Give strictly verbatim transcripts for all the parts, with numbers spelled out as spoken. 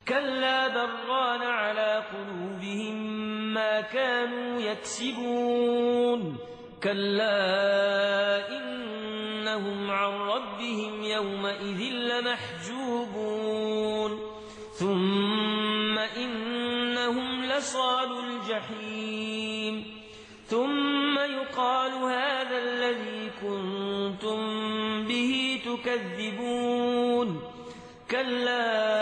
كلا بران على قلوبهم ما كانوا يكسبون كلا إنهم عن ربهم يومئذ لمحجوبون ثم إنهم لصالو الجحيم ثم يقال هذا الذي كنتم به تكذبون كلا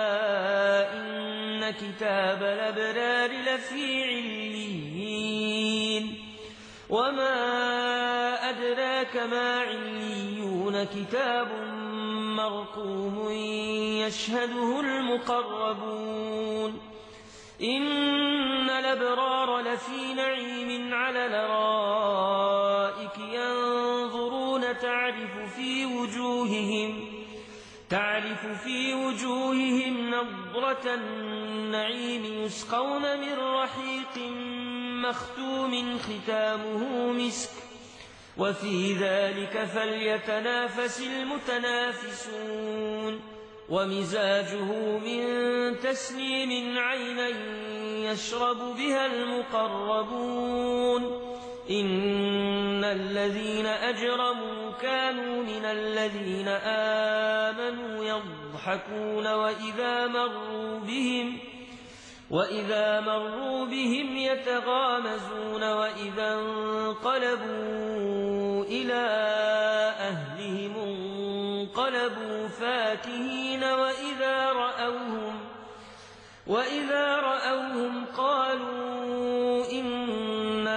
إن كتاب الأبرار لفي عليين وما أدراك ما عليون كتاب مرقوم يشهده المقربون إن الأبرار لفي نعيم على الأرائك ينظرون تعرف في وجوههم تعرف في وجوههم نضرة النعيم يسقون من رحيق مختوم ختامه مسك وفي ذلك فليتنافس المتنافسون ومزاجه من تسنيم عينا يشرب بها المقربون إن الذين أجرموا كانوا من الذين آمنوا يضحكون وإذا مروا بهم وإذا مروا بهم يتغامزون وإذا انقلبوا إلى أهلهم انقلبوا فاكهين وإذا رأوهم وإذا رأوهم قالوا إن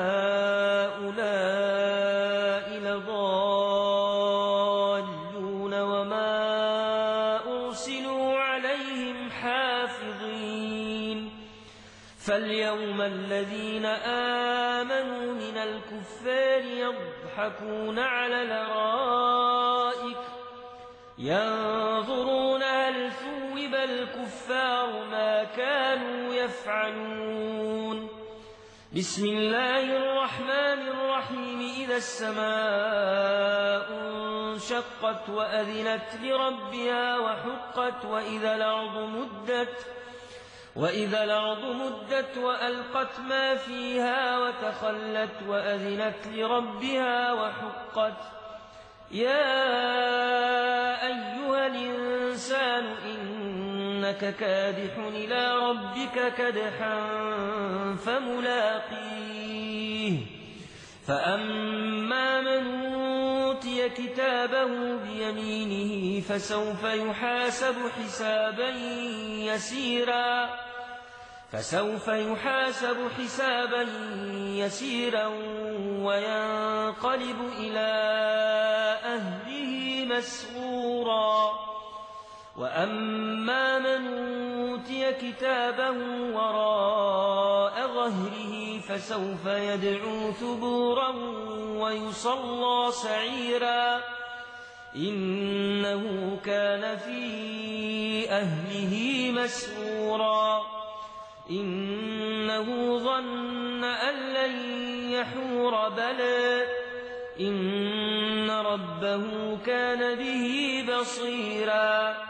هؤلاء لضالون وما أرسلوا عليهم حافظين فاليوم الذين آمنوا من الكفار يضحكون على الأرائك ينظرون هل ثوب الكفار ما كانوا يفعلون بسم الله الرحمن الرحيم إذا السماء انشقت وأذنت لربها وحقت وإذا الأرض مدت وإذا الأرض مدت وألقت ما فيها وتخلت وأذنت لربها وحقت يا أيها الإنسان إنك كادح إلى ربك كدحا فملاقيه فأما من أوتي كتابه بيمينه فسوف يحاسب حسابا يسيرا فسوف يحاسب حسابا يسيرا وينقلب إلى أهله مسرورا وأما من أوتي كتابه وراء ظهره فسوف يدعو ثبورا ويصلى سعيرا إنه كان في أهله مسرورا إنه ظن أن لن يحور بلى إن ربه كان به بصيرا